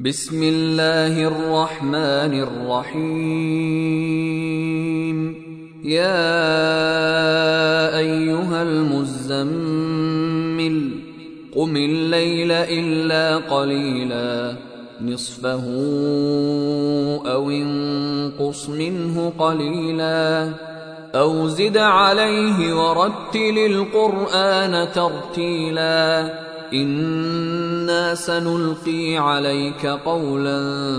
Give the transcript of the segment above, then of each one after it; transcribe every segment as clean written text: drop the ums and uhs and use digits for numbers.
بسم الله الرحمن الرحيم. يا أيها المزمل قم الليل إلا قليلا نصفه أو انقص منه قليلا أو زد عليه ورتل القرآن ترتيلا إنا سنلقي عليك قولا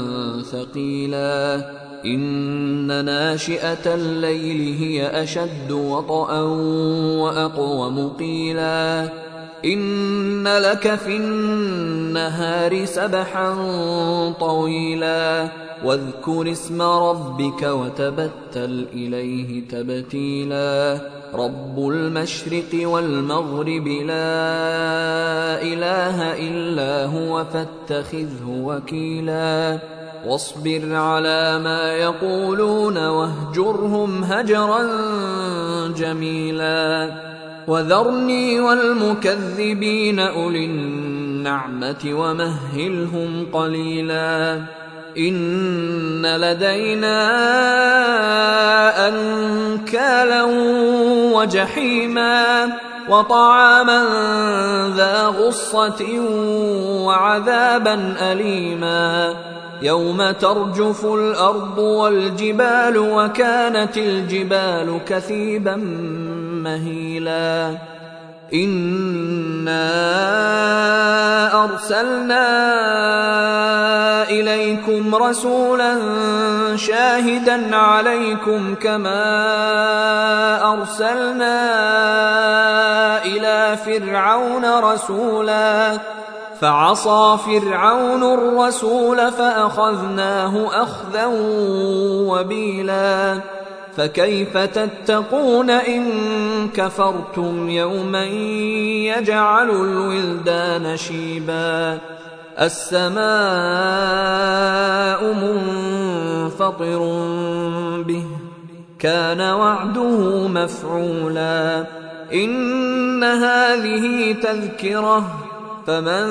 ثقيلا إن ناشئة الليل هي أشد وطئا وأقوم قيلا إن لك في النهار سبحا طويلا واذكر اسم ربك وتبتل إليه تبتيلا رب المشرق والمغرب لا إله إلا هو فاتخذه وكيلا واصبر على ما يقولون واهجرهم هجرا جميلا وذرني والمكذبين أولي النعمة ومهلهم قليلا إن لدينا أنكالا وجحيما وطعاما ذا غصة وعذابا أليما يوم ترجف الأرض والجبال وكانت الجبال كثيبا مهيلا إنا أرسلنا إليكم رسولا شاهدا عليكم كما أرسلنا إلى فرعون رسولا فعصى فرعون الرسول فأخذناه أخذا وبيلا فكيف تتقون إن كفرتم يوما يجعل الولدان شيبا السماء منفطر به كان وعده مفعولا إن هذه تذكرة فمن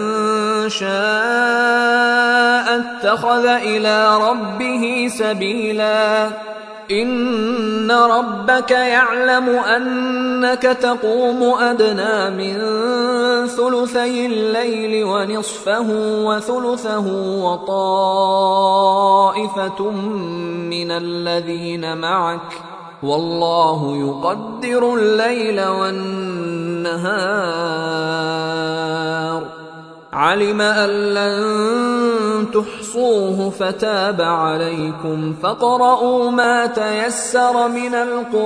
شاء اتخذ إلى ربه سبيلا إن ربك يعلم أنك تقوم أدنى من ثلثي الليل ونصفه وثلثه وطائفة من الذين معك والله يقدر الليل والنهار علم أن لن تحصوه فتاب عليكم فاقرؤوا ما تيسر من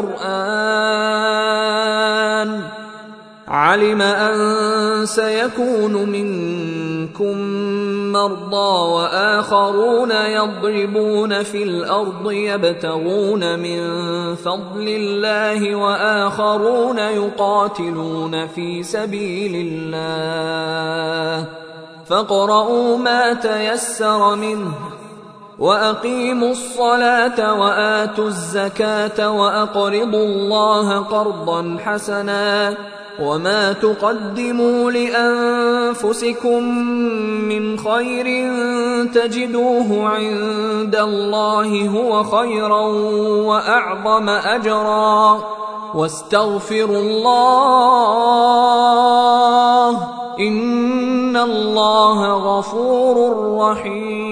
القرآن علم أن سيكون منكم مرضى وآخرون يضربون في الأرض يبتغون من فضل الله وآخرون يقاتلون في سبيل الله فاقرؤوا ما تيسر منه وأقيموا الصلاة وآتوا الزكاة وأقرضوا الله قرضا حسنا وما تقدموا لأنفسكم من خير تجدوه عند الله هو خيرا وأعظم أجرا واستغفروا الله إن الله غفور رحيم.